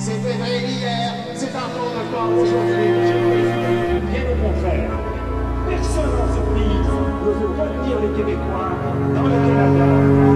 C'était vrai hier, c'est encore d'accord aujourd'hui. Bien au contraire. Personne dans ce pays ne veut retenir les Québécois dans le Canada.